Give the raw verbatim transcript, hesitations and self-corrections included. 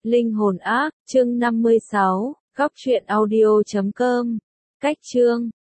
Linh hồn ác, chương năm mươi sáu, góc truyện audio chấm com. Cách chương